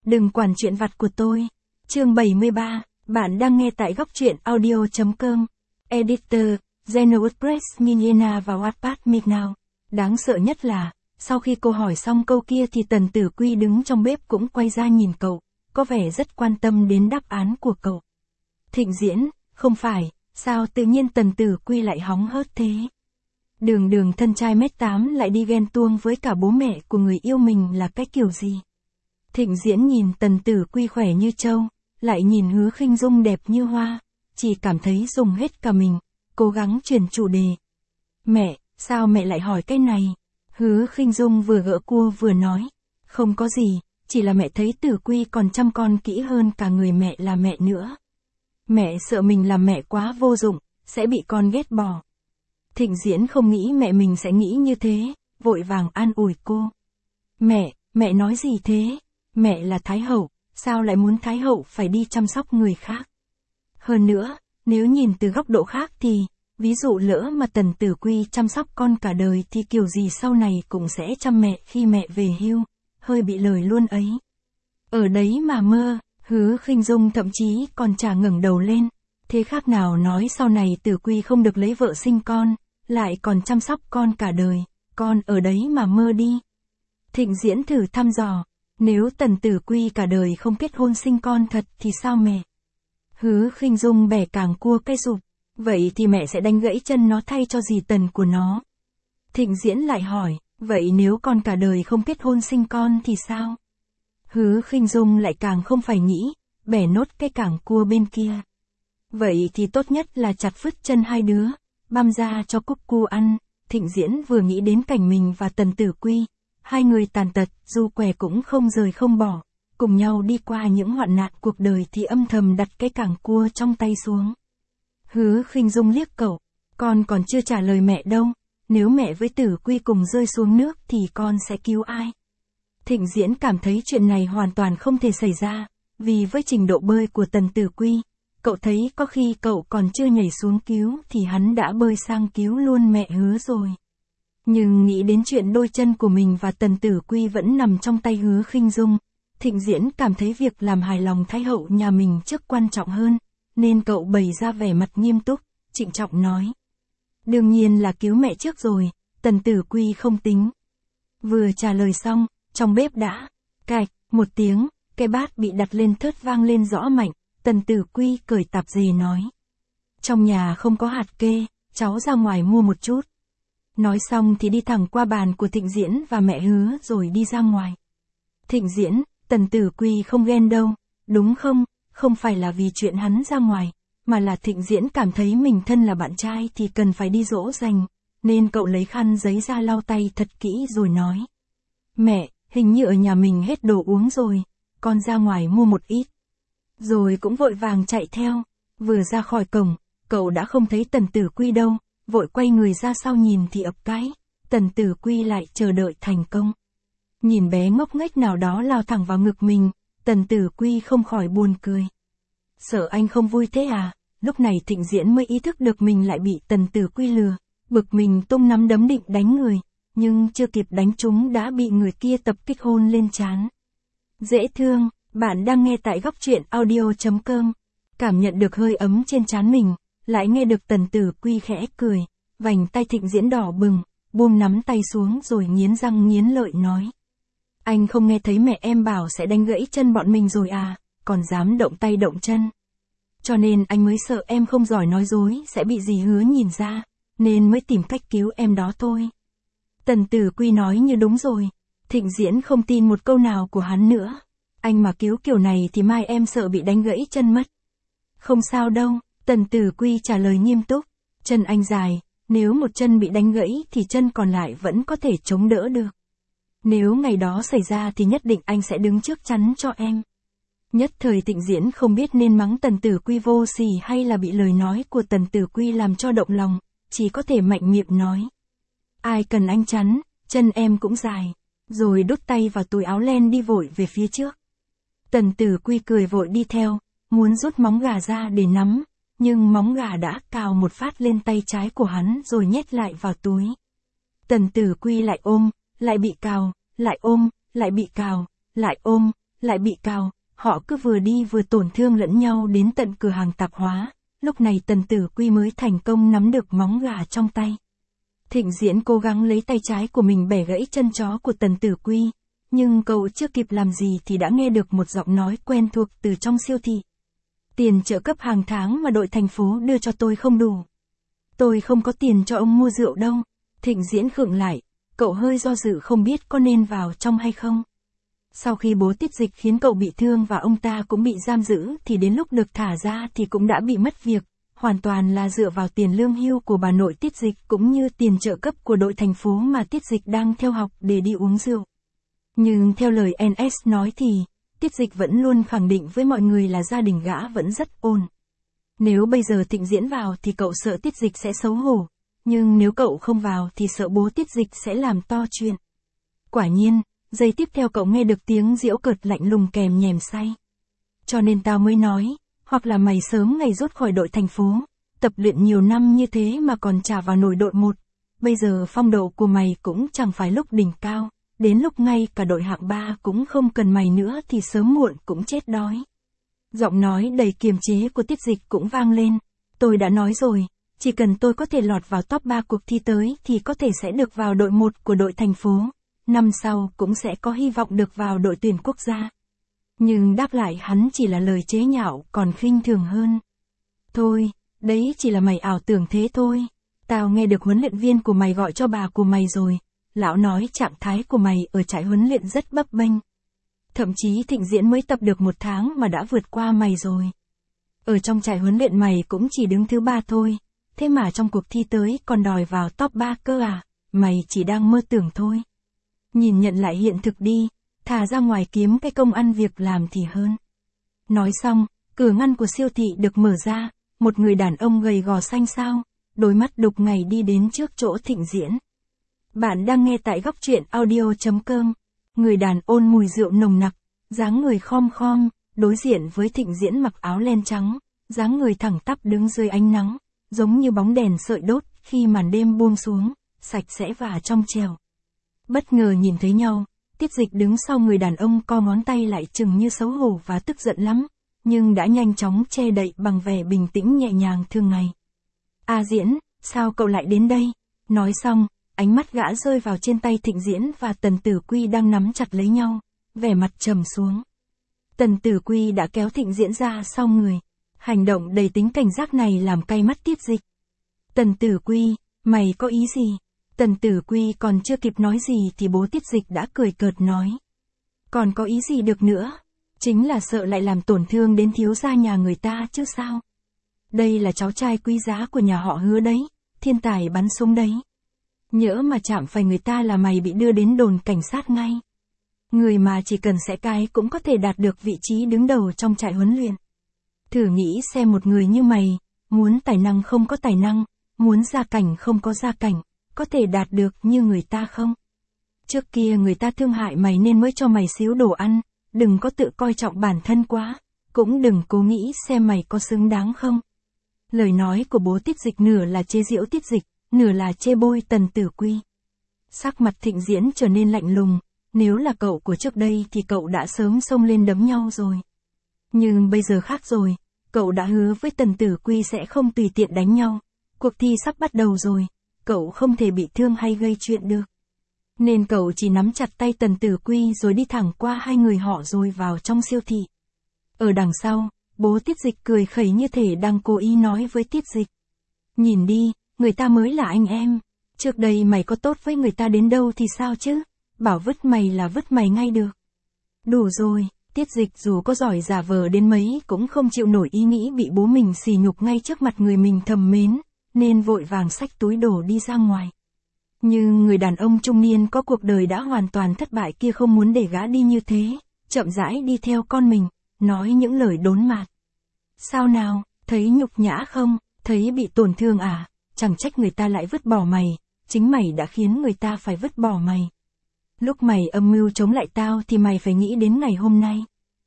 Đừng quản chuyện vặt của tôi. Chương 73, bạn đang nghe tại góc truyện audio.com. Editor, Zeno WordPress Miniena và Wattpad Midnow. Đáng sợ nhất là, sau khi cô hỏi xong câu kia thì Tần Tử Quy đứng trong bếp cũng quay ra nhìn cậu, có vẻ rất quan tâm đến đáp án của cậu. Thịnh Diễn, không phải, sao tự nhiên Tần Tử Quy lại hóng hớt thế? Đường thân trai mét 8 lại đi ghen tuông với cả bố mẹ của người yêu mình là cái kiểu gì? Thịnh Diễn nhìn Tần Tử Quy khỏe như trâu, lại nhìn Hứa Khinh Dung đẹp như hoa, chỉ cảm thấy dùng hết cả mình, cố gắng chuyển chủ đề. Mẹ, sao mẹ lại hỏi cái này? Hứa Khinh Dung vừa gỡ cua vừa nói, không có gì, chỉ là mẹ thấy Tử Quy còn chăm con kỹ hơn cả người mẹ là mẹ nữa. Mẹ sợ mình làm mẹ quá vô dụng, sẽ bị con ghét bỏ. Thịnh Diễn không nghĩ mẹ mình sẽ nghĩ như thế, vội vàng an ủi cô. Mẹ nói gì thế? Mẹ là Thái Hậu, sao lại muốn Thái Hậu phải đi chăm sóc người khác? Hơn nữa, nếu nhìn từ góc độ khác thì, ví dụ lỡ mà Tần Tử Quy chăm sóc con cả đời thì kiểu gì sau này cũng sẽ chăm mẹ khi mẹ về hưu, hơi bị lời luôn ấy. Ở đấy mà mơ, Hứa Khinh Dung thậm chí còn chả ngẩng đầu lên, thế khác nào nói sau này Tử Quy không được lấy vợ sinh con, lại còn chăm sóc con cả đời, con ở đấy mà mơ đi. Thịnh Diễn thử thăm dò, nếu Tần Tử Quy cả đời không kết hôn sinh con thật thì sao mẹ? Hứa Khinh Dung bẻ càng cua cái rụp, vậy thì mẹ sẽ đánh gãy chân nó thay cho dì Tần của nó. Thịnh Diễn lại hỏi, vậy nếu con cả đời không kết hôn sinh con thì sao? Hứa Khinh Dung lại càng không phải nghĩ, bẻ nốt cái càng cua bên kia. Vậy thì tốt nhất là chặt phứt chân hai đứa, băm ra cho cúc cu ăn. Thịnh Diễn vừa nghĩ đến cảnh mình và Tần Tử Quy, hai người tàn tật, dù què cũng không rời không bỏ, cùng nhau đi qua những hoạn nạn cuộc đời thì âm thầm đặt cái càng cua trong tay xuống. Hứa Khinh Dung liếc cậu, con còn chưa trả lời mẹ đâu, nếu mẹ với Tử Quy cùng rơi xuống nước thì con sẽ cứu ai? Thịnh Diễn cảm thấy chuyện này hoàn toàn không thể xảy ra, vì với trình độ bơi của Tần Tử Quy, cậu thấy có khi cậu còn chưa nhảy xuống cứu thì hắn đã bơi sang cứu luôn mẹ Hứa rồi. Nhưng nghĩ đến chuyện đôi chân của mình và Tần Tử Quy vẫn nằm trong tay Hứa Khinh Dung, Thịnh Diễn cảm thấy việc làm hài lòng Thái Hậu nhà mình trước quan trọng hơn, nên cậu bày ra vẻ mặt nghiêm túc, trịnh trọng nói. Đương nhiên là cứu mẹ trước rồi, Tần Tử Quy không tính. Vừa trả lời xong, trong bếp đã, cạch, một tiếng, cái bát bị đặt lên thớt vang lên rõ mạnh, Tần Tử Quy cởi tạp dề nói. Trong nhà không có hạt kê, cháu ra ngoài mua một chút. Nói xong thì đi thẳng qua bàn của Thịnh Diễn và mẹ Hứa rồi đi ra ngoài. Thịnh Diễn, Tần Tử Quy không ghen đâu, đúng không? Không phải là vì chuyện hắn ra ngoài, mà là Thịnh Diễn cảm thấy mình thân là bạn trai thì cần phải đi dỗ dành, nên cậu lấy khăn giấy ra lau tay thật kỹ rồi nói. Mẹ, hình như ở nhà mình hết đồ uống rồi, con ra ngoài mua một ít. Rồi cũng vội vàng chạy theo, vừa ra khỏi cổng, cậu đã không thấy Tần Tử Quy đâu, vội quay người ra sau nhìn thì ập cái, Tần Tử Quy lại chờ đợi thành công. Nhìn bé ngốc nghếch nào đó lao thẳng vào ngực mình, Tần Tử Quy không khỏi buồn cười. Sợ anh không vui thế à? Lúc này Thịnh Diễn mới ý thức được mình lại bị Tần Tử Quy lừa, bực mình tung nắm đấm định đánh người, nhưng chưa kịp đánh trúng đã bị người kia tập kích hôn lên trán. Dễ thương, bạn đang nghe tại góc truyện audio.com. Cảm nhận được hơi ấm trên trán mình, lại nghe được Tần Tử Quy khẽ cười, vành tay Thịnh Diễn đỏ bừng, buông nắm tay xuống rồi nghiến răng nghiến lợi nói. Anh không nghe thấy mẹ em bảo sẽ đánh gãy chân bọn mình rồi à, còn dám động tay động chân. Cho nên anh mới sợ em không giỏi nói dối sẽ bị dì Hứa nhìn ra, nên mới tìm cách cứu em đó thôi. Tần Tử Quy nói như đúng rồi, Thịnh Diễn không tin một câu nào của hắn nữa. Anh mà cứu kiểu này thì mai em sợ bị đánh gãy chân mất. Không sao đâu, Tần Tử Quy trả lời nghiêm túc, chân anh dài, nếu một chân bị đánh gãy thì chân còn lại vẫn có thể chống đỡ được. Nếu ngày đó xảy ra thì nhất định anh sẽ đứng trước chắn cho em. Nhất thời Thịnh Diễn không biết nên mắng Tần Tử Quy vô sỉ hay là bị lời nói của Tần Tử Quy làm cho động lòng, chỉ có thể mạnh miệng nói. Ai cần anh chắn, chân em cũng dài, rồi đút tay vào túi áo len đi vội về phía trước. Tần Tử Quy cười vội đi theo, muốn rút móng gà ra để nắm, nhưng móng gà đã cào một phát lên tay trái của hắn rồi nhét lại vào túi. Tần Tử Quy lại ôm, lại bị cào, lại ôm, lại bị cào, lại ôm, lại bị cào, họ cứ vừa đi vừa tổn thương lẫn nhau đến tận cửa hàng tạp hóa, lúc này Tần Tử Quy mới thành công nắm được móng gà trong tay. Thịnh Diễn cố gắng lấy tay trái của mình bẻ gãy chân chó của Tần Tử Quy, nhưng cậu chưa kịp làm gì thì đã nghe được một giọng nói quen thuộc từ trong siêu thị. Tiền trợ cấp hàng tháng mà đội thành phố đưa cho tôi không đủ. Tôi không có tiền cho ông mua rượu đâu. Thịnh Diễn khựng lại, cậu hơi do dự không biết có nên vào trong hay không. Sau khi bố Tiết Dịch khiến cậu bị thương và ông ta cũng bị giam giữ thì đến lúc được thả ra thì cũng đã bị mất việc, hoàn toàn là dựa vào tiền lương hưu của bà nội Tiết Dịch cũng như tiền trợ cấp của đội thành phố mà Tiết Dịch đang theo học để đi uống rượu. Nhưng theo lời NS nói thì, Tiết Dịch vẫn luôn khẳng định với mọi người là gia đình gã vẫn rất ổn. Nếu bây giờ Thịnh Diễn vào thì cậu sợ Tiết Dịch sẽ xấu hổ, nhưng nếu cậu không vào thì sợ bố Tiết Dịch sẽ làm to chuyện. Quả nhiên, giây tiếp theo cậu nghe được tiếng giễu cợt lạnh lùng kèm nhèm say. Cho nên tao mới nói, hoặc là mày sớm ngày rút khỏi đội thành phố, tập luyện nhiều năm như thế mà còn chả vào nổi đội 1, bây giờ phong độ của mày cũng chẳng phải lúc đỉnh cao, đến lúc ngay cả đội hạng 3 cũng không cần mày nữa thì sớm muộn cũng chết đói. Giọng nói đầy kiềm chế của Tiết Dịch cũng vang lên, tôi đã nói rồi, chỉ cần tôi có thể lọt vào top 3 cuộc thi tới thì có thể sẽ được vào đội 1 của đội thành phố, năm sau cũng sẽ có hy vọng được vào đội tuyển quốc gia. Nhưng đáp lại hắn chỉ là lời chế nhạo còn khinh thường hơn. Thôi, đấy chỉ là mày ảo tưởng thế thôi. Tao nghe được huấn luyện viên của mày gọi cho bà của mày rồi. Lão nói trạng thái của mày ở trại huấn luyện rất bấp bênh. Thậm chí Thịnh Diễn mới tập được 1 tháng mà đã vượt qua mày rồi. Ở trong trại huấn luyện mày cũng chỉ đứng thứ 3 thôi. Thế mà trong cuộc thi tới còn đòi vào top 3 cơ à? Mày chỉ đang mơ tưởng thôi. Nhìn nhận lại hiện thực đi. Thà ra ngoài kiếm cái công ăn việc làm thì hơn. Nói xong, cửa ngăn của siêu thị được mở ra, một người đàn ông gầy gò xanh xao, đôi mắt đục ngầu đi đến trước chỗ Thịnh Diễn. Bạn đang nghe tại góc truyện audio.com. Người đàn ôn mùi rượu nồng nặc, dáng người khom khom, đối diện với Thịnh Diễn mặc áo len trắng, dáng người thẳng tắp đứng dưới ánh nắng, giống như bóng đèn sợi đốt khi màn đêm buông xuống, sạch sẽ và trong trẻo. Bất ngờ nhìn thấy nhau, Tiết Dịch đứng sau người đàn ông co ngón tay lại chừng như xấu hổ và tức giận lắm, nhưng đã nhanh chóng che đậy bằng vẻ bình tĩnh nhẹ nhàng thường ngày. A Diễn, sao cậu lại đến đây? Nói xong, ánh mắt gã rơi vào trên tay Thịnh Diễn và Tần Tử Quy đang nắm chặt lấy nhau, vẻ mặt trầm xuống. Tần Tử Quy đã kéo Thịnh Diễn ra sau người. Hành động đầy tính cảnh giác này làm cay mắt Tiết Dịch. Tần Tử Quy, mày có ý gì? Tần Tử Quy còn chưa kịp nói gì thì bố Tiết Dịch đã cười cợt nói. Còn có ý gì được nữa? Chính là sợ lại làm tổn thương đến thiếu gia nhà người ta chứ sao? Đây là cháu trai quý giá của nhà họ Hứa đấy, thiên tài bắn súng đấy. Nhỡ mà chạm phải người ta là mày bị đưa đến đồn cảnh sát ngay. Người mà chỉ cần xẽ cái cũng có thể đạt được vị trí đứng đầu trong trại huấn luyện. Thử nghĩ xem một người như mày, muốn tài năng không có tài năng, muốn gia cảnh không có gia cảnh, có thể đạt được như người ta không? Trước kia người ta thương hại mày nên mới cho mày xíu đồ ăn, đừng có tự coi trọng bản thân quá, cũng đừng cố nghĩ xem mày có xứng đáng không. Lời nói của bố Tiết Dịch nửa là chế giễu Tiết Dịch, nửa là chê bôi Tần Tử Quy. Sắc mặt Thịnh Diễn trở nên lạnh lùng, nếu là cậu của trước đây thì cậu đã sớm xông lên đấm nhau rồi. Nhưng bây giờ khác rồi, cậu đã hứa với Tần Tử Quy sẽ không tùy tiện đánh nhau, cuộc thi sắp bắt đầu rồi, cậu không thể bị thương hay gây chuyện được. Nên cậu chỉ nắm chặt tay Tần Tử Quy rồi đi thẳng qua hai người họ rồi vào trong siêu thị. Ở đằng sau, bố Tiết Dịch cười khẩy như thể đang cố ý nói với Tiết Dịch. Nhìn đi, người ta mới là anh em. Trước đây mày có tốt với người ta đến đâu thì sao chứ? Bảo vứt mày là vứt mày ngay được. Đủ rồi, Tiết Dịch dù có giỏi giả vờ đến mấy cũng không chịu nổi ý nghĩ bị bố mình sỉ nhục ngay trước mặt người mình thầm mến, nên vội vàng xách túi đồ đi ra ngoài. Nhưng người đàn ông trung niên có cuộc đời đã hoàn toàn thất bại kia không muốn để gã đi như thế, chậm rãi đi theo con mình, nói những lời đốn mạt. Sao nào, thấy nhục nhã không, thấy bị tổn thương à, chẳng trách người ta lại vứt bỏ mày, chính mày đã khiến người ta phải vứt bỏ mày. Lúc mày âm mưu chống lại tao thì mày phải nghĩ đến ngày hôm nay.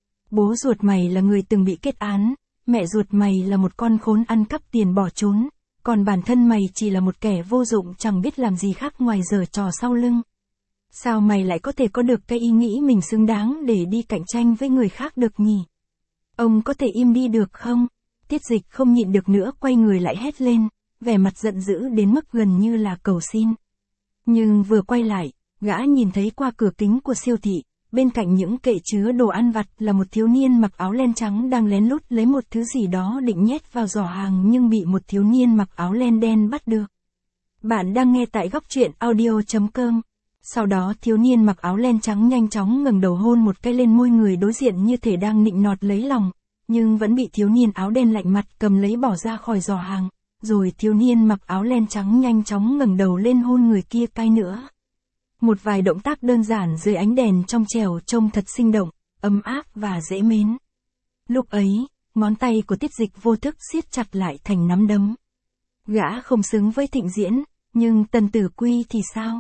Bố ruột mày là người từng bị kết án, mẹ ruột mày là một con khốn ăn cắp tiền bỏ trốn, còn bản thân mày chỉ là một kẻ vô dụng chẳng biết làm gì khác ngoài giở trò sau lưng. Sao mày lại có thể có được cái ý nghĩ mình xứng đáng để đi cạnh tranh với người khác được nhỉ? Ông có thể im đi được không? Tiết Dịch không nhịn được nữa quay người lại hét lên, vẻ mặt giận dữ đến mức gần như là cầu xin. Nhưng vừa quay lại, gã nhìn thấy qua cửa kính của siêu thị, bên cạnh những kệ chứa đồ ăn vặt là một thiếu niên mặc áo len trắng đang lén lút lấy một thứ gì đó định nhét vào giỏ hàng nhưng bị một thiếu niên mặc áo len đen bắt được. Bạn đang nghe tại góc truyện audio.com. Sau đó thiếu niên mặc áo len trắng nhanh chóng ngẩng đầu hôn một cái lên môi người đối diện như thể đang nịnh nọt lấy lòng, nhưng vẫn bị thiếu niên áo đen lạnh mặt cầm lấy bỏ ra khỏi giỏ hàng, rồi thiếu niên mặc áo len trắng nhanh chóng ngẩng đầu lên hôn người kia cái nữa. Một vài động tác đơn giản dưới ánh đèn trong trẻo trông thật sinh động, ấm áp và dễ mến. Lúc ấy, ngón tay của Tiết Dịch vô thức siết chặt lại thành nắm đấm. Gã không xứng với Thịnh Diễn, nhưng Tần Tử Quy thì sao?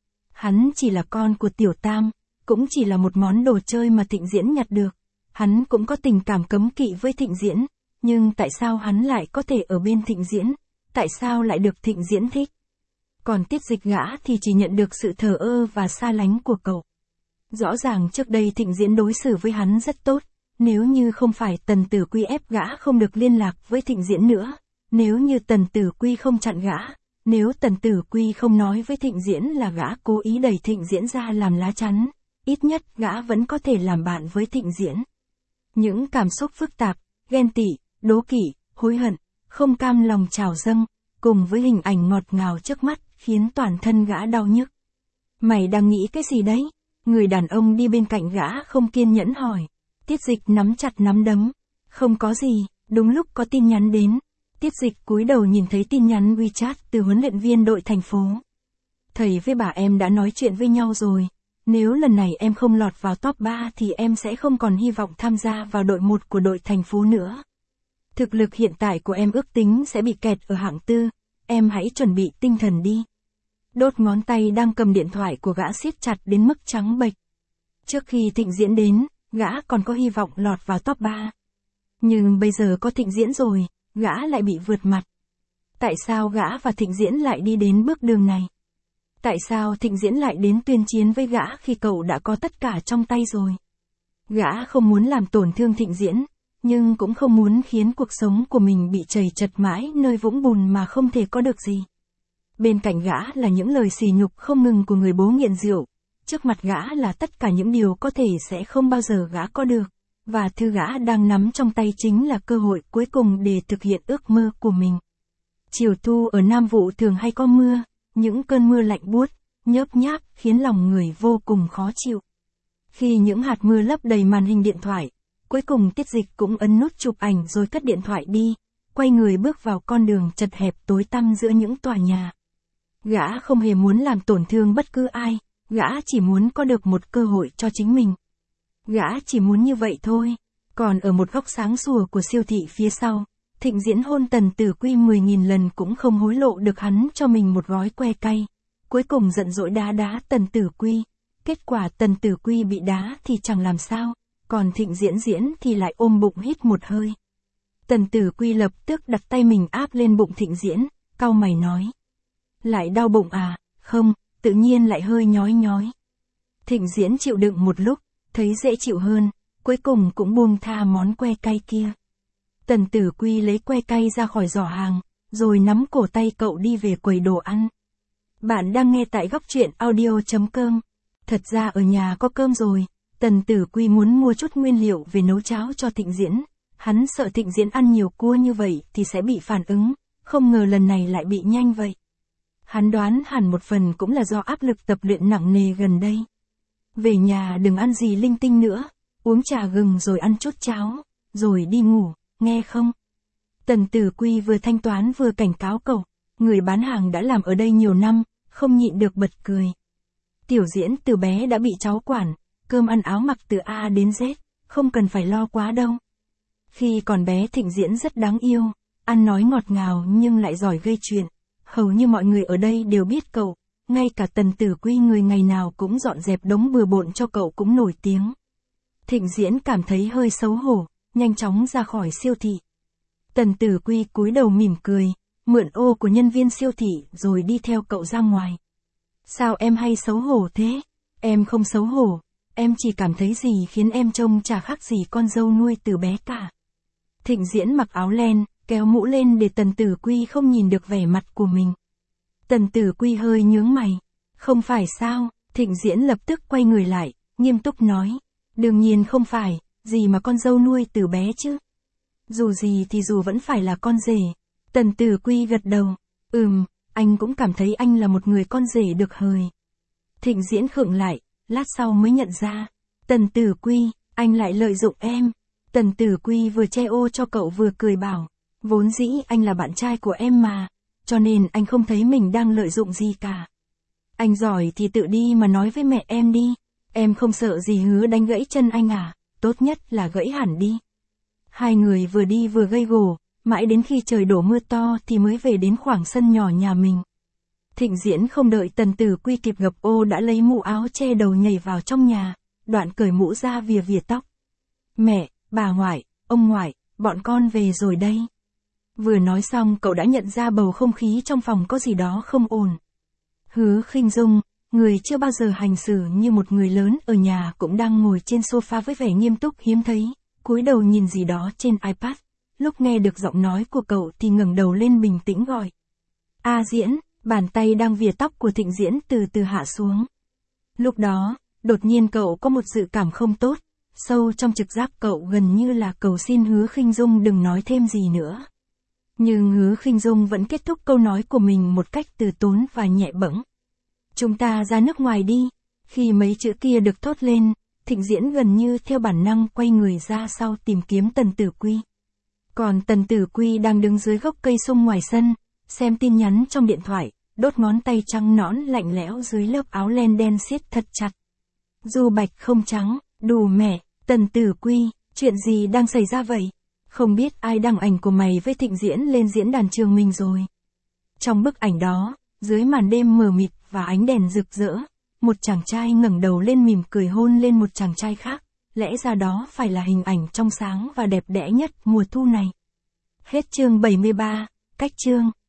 Hắn chỉ là con của Tiểu Tam, cũng chỉ là một món đồ chơi mà Thịnh Diễn nhặt được. Hắn cũng có tình cảm cấm kỵ với Thịnh Diễn, nhưng tại sao hắn lại có thể ở bên Thịnh Diễn? Tại sao lại được Thịnh Diễn thích? Còn Tiết Dịch gã thì chỉ nhận được sự thờ ơ và xa lánh của cậu. Rõ ràng trước đây Thịnh Diễn đối xử với hắn rất tốt, nếu như không phải Tần Tử Quy ép gã không được liên lạc với Thịnh Diễn nữa, nếu như Tần Tử Quy không chặn gã, nếu Tần Tử Quy không nói với Thịnh Diễn là gã cố ý đẩy Thịnh Diễn ra làm lá chắn, ít nhất gã vẫn có thể làm bạn với Thịnh Diễn. Những cảm xúc phức tạp, ghen tị, đố kỵ, hối hận, không cam lòng trào dâng, cùng với hình ảnh ngọt ngào trước mắt, khiến toàn thân gã đau nhức. Mày đang nghĩ cái gì đấy? Người đàn ông đi bên cạnh gã không kiên nhẫn hỏi. Tiết Dịch nắm chặt nắm đấm. Không có gì, đúng lúc có tin nhắn đến. Tiết Dịch cúi đầu nhìn thấy tin nhắn WeChat từ huấn luyện viên đội thành phố. Thầy với bà em đã nói chuyện với nhau rồi. Nếu lần này em không lọt vào top 3 thì em sẽ không còn hy vọng tham gia vào đội 1 của đội thành phố nữa. Thực lực hiện tại của em ước tính sẽ bị kẹt ở hạng 4. Em hãy chuẩn bị tinh thần đi. Đốt ngón tay đang cầm điện thoại của gã siết chặt đến mức trắng bệch. Trước khi Thịnh Diễn đến, gã còn có hy vọng lọt vào top 3. Nhưng bây giờ có Thịnh Diễn rồi, gã lại bị vượt mặt. Tại sao gã và Thịnh Diễn lại đi đến bước đường này? Tại sao Thịnh Diễn lại đến tuyên chiến với gã khi cậu đã có tất cả trong tay rồi? Gã không muốn làm tổn thương Thịnh Diễn, nhưng cũng không muốn khiến cuộc sống của mình bị trầy trật mãi nơi vũng bùn mà không thể có được gì. Bên cạnh gã là những lời sỉ nhục không ngừng của người bố nghiện rượu, trước mặt gã là tất cả những điều có thể sẽ không bao giờ gã có được, và thứ gã đang nắm trong tay chính là cơ hội cuối cùng để thực hiện ước mơ của mình. Chiều thu ở Nam Vụ thường hay có mưa, những cơn mưa lạnh buốt, nhớp nháp khiến lòng người vô cùng khó chịu. Khi những hạt mưa lấp đầy màn hình điện thoại, cuối cùng Tiết Dịch cũng ấn nút chụp ảnh rồi cất điện thoại đi, quay người bước vào con đường chật hẹp tối tăm giữa những tòa nhà. Gã không hề muốn làm tổn thương bất cứ ai, gã chỉ muốn có được một cơ hội cho chính mình. Gã chỉ muốn như vậy thôi. Còn ở một góc sáng sủa của siêu thị phía sau, Thịnh Diễn hôn Tần Tử Quy 10.000 lần cũng không hối lộ được hắn cho mình một gói que cay. Cuối cùng giận dỗi đá Tần Tử Quy. Kết quả Tần Tử Quy bị đá thì chẳng làm sao, còn Thịnh Diễn thì lại ôm bụng hít một hơi. Tần Tử Quy lập tức đặt tay mình áp lên bụng Thịnh Diễn, cau mày nói. Lại đau bụng à? Không, tự nhiên lại hơi nhói nhói. Thịnh Diễn chịu đựng một lúc, thấy dễ chịu hơn, cuối cùng cũng buông tha món que cay kia. Tần Tử Quy lấy que cay ra khỏi giỏ hàng, rồi nắm cổ tay cậu đi về quầy đồ ăn. Bạn đang nghe tại góc truyện audio.com. Thật ra ở nhà có cơm rồi, Tần Tử Quy muốn mua chút nguyên liệu về nấu cháo cho Thịnh Diễn. Hắn sợ Thịnh Diễn ăn nhiều cua như vậy thì sẽ bị phản ứng, không ngờ lần này lại bị nhanh vậy. Hắn đoán hẳn một phần cũng là do áp lực tập luyện nặng nề gần đây. Về nhà đừng ăn gì linh tinh nữa, uống trà gừng rồi ăn chút cháo, rồi đi ngủ, nghe không? Tần Tử Quy vừa thanh toán vừa cảnh cáo cậu, người bán hàng đã làm ở đây nhiều năm, không nhịn được bật cười. Tiểu Diễn từ bé đã bị cháu quản, cơm ăn áo mặc từ A đến Z, không cần phải lo quá đâu. Khi còn bé Thịnh Diễn rất đáng yêu, ăn nói ngọt ngào nhưng lại giỏi gây chuyện. Hầu như mọi người ở đây đều biết cậu, ngay cả Tần Tử Quy người ngày nào cũng dọn dẹp đống bừa bộn cho cậu cũng nổi tiếng. Thịnh Diễn cảm thấy hơi xấu hổ, nhanh chóng ra khỏi siêu thị. Tần Tử Quy cúi đầu mỉm cười, mượn ô của nhân viên siêu thị rồi đi theo cậu ra ngoài. Sao em hay xấu hổ thế? Em không xấu hổ, em chỉ cảm thấy gì khiến em trông chả khác gì con dâu nuôi từ bé cả. Thịnh Diễn mặc áo len, kéo mũ lên để Tần Tử Quy không nhìn được vẻ mặt của mình. Tần Tử Quy hơi nhướng mày. Không phải sao, Thịnh Diễn lập tức quay người lại, nghiêm túc nói. Đương nhiên không phải, gì mà con dâu nuôi từ bé chứ. Dù gì thì dù vẫn phải là con rể. Tần Tử Quy gật đầu. Anh cũng cảm thấy anh là một người con rể được hời. Thịnh Diễn khựng lại, lát sau mới nhận ra. Tần Tử Quy, anh lại lợi dụng em. Tần Tử Quy vừa che ô cho cậu vừa cười bảo. Vốn dĩ anh là bạn trai của em mà, cho nên anh không thấy mình đang lợi dụng gì cả. Anh giỏi thì tự đi mà nói với mẹ em đi. Em không sợ gì Hứa đánh gãy chân anh à, tốt nhất là gãy hẳn đi. Hai người vừa đi vừa gây gổ, mãi đến khi trời đổ mưa to thì mới về đến khoảng sân nhỏ nhà mình. Thịnh Diễn không đợi Tần Tử Quy kịp gập ô đã lấy mũ áo che đầu nhảy vào trong nhà, đoạn cởi mũ ra vìa vìa tóc. Mẹ, bà ngoại, ông ngoại, bọn con về rồi đây. Vừa nói xong cậu đã nhận ra bầu không khí trong phòng có gì đó không ổn. Hứa Khinh Dung, người chưa bao giờ hành xử như một người lớn ở nhà cũng đang ngồi trên sofa với vẻ nghiêm túc hiếm thấy, cúi đầu nhìn gì đó trên iPad. Lúc nghe được giọng nói của cậu thì ngẩng đầu lên bình tĩnh gọi. A Diễn, bàn tay đang vìa tóc của Thịnh Diễn từ từ hạ xuống. Lúc đó, đột nhiên cậu có một dự cảm không tốt, sâu trong trực giác cậu gần như là cầu xin Hứa Khinh Dung đừng nói thêm gì nữa. Nhưng Hứa Khinh Dung vẫn kết thúc câu nói của mình một cách từ tốn và nhẹ bẫng. Chúng ta ra nước ngoài đi. Khi mấy chữ kia được thốt lên, Thịnh Diễn gần như theo bản năng quay người ra sau tìm kiếm Tần Tử Quy. Còn Tần Tử Quy đang đứng dưới gốc cây sung ngoài sân, xem tin nhắn trong điện thoại, đốt ngón tay trắng nõn lạnh lẽo dưới lớp áo len đen siết thật chặt. Du bạch không trắng, đù mẹ, Tần Tử Quy, chuyện gì đang xảy ra vậy? Không biết ai đăng ảnh của mày với Thịnh Diễn lên diễn đàn trường mình rồi. Trong bức ảnh đó, dưới màn đêm mờ mịt và ánh đèn rực rỡ, một chàng trai ngẩng đầu lên mỉm cười hôn lên một chàng trai khác, lẽ ra đó phải là hình ảnh trong sáng và đẹp đẽ nhất mùa thu này. Hết chương 73, cách chương.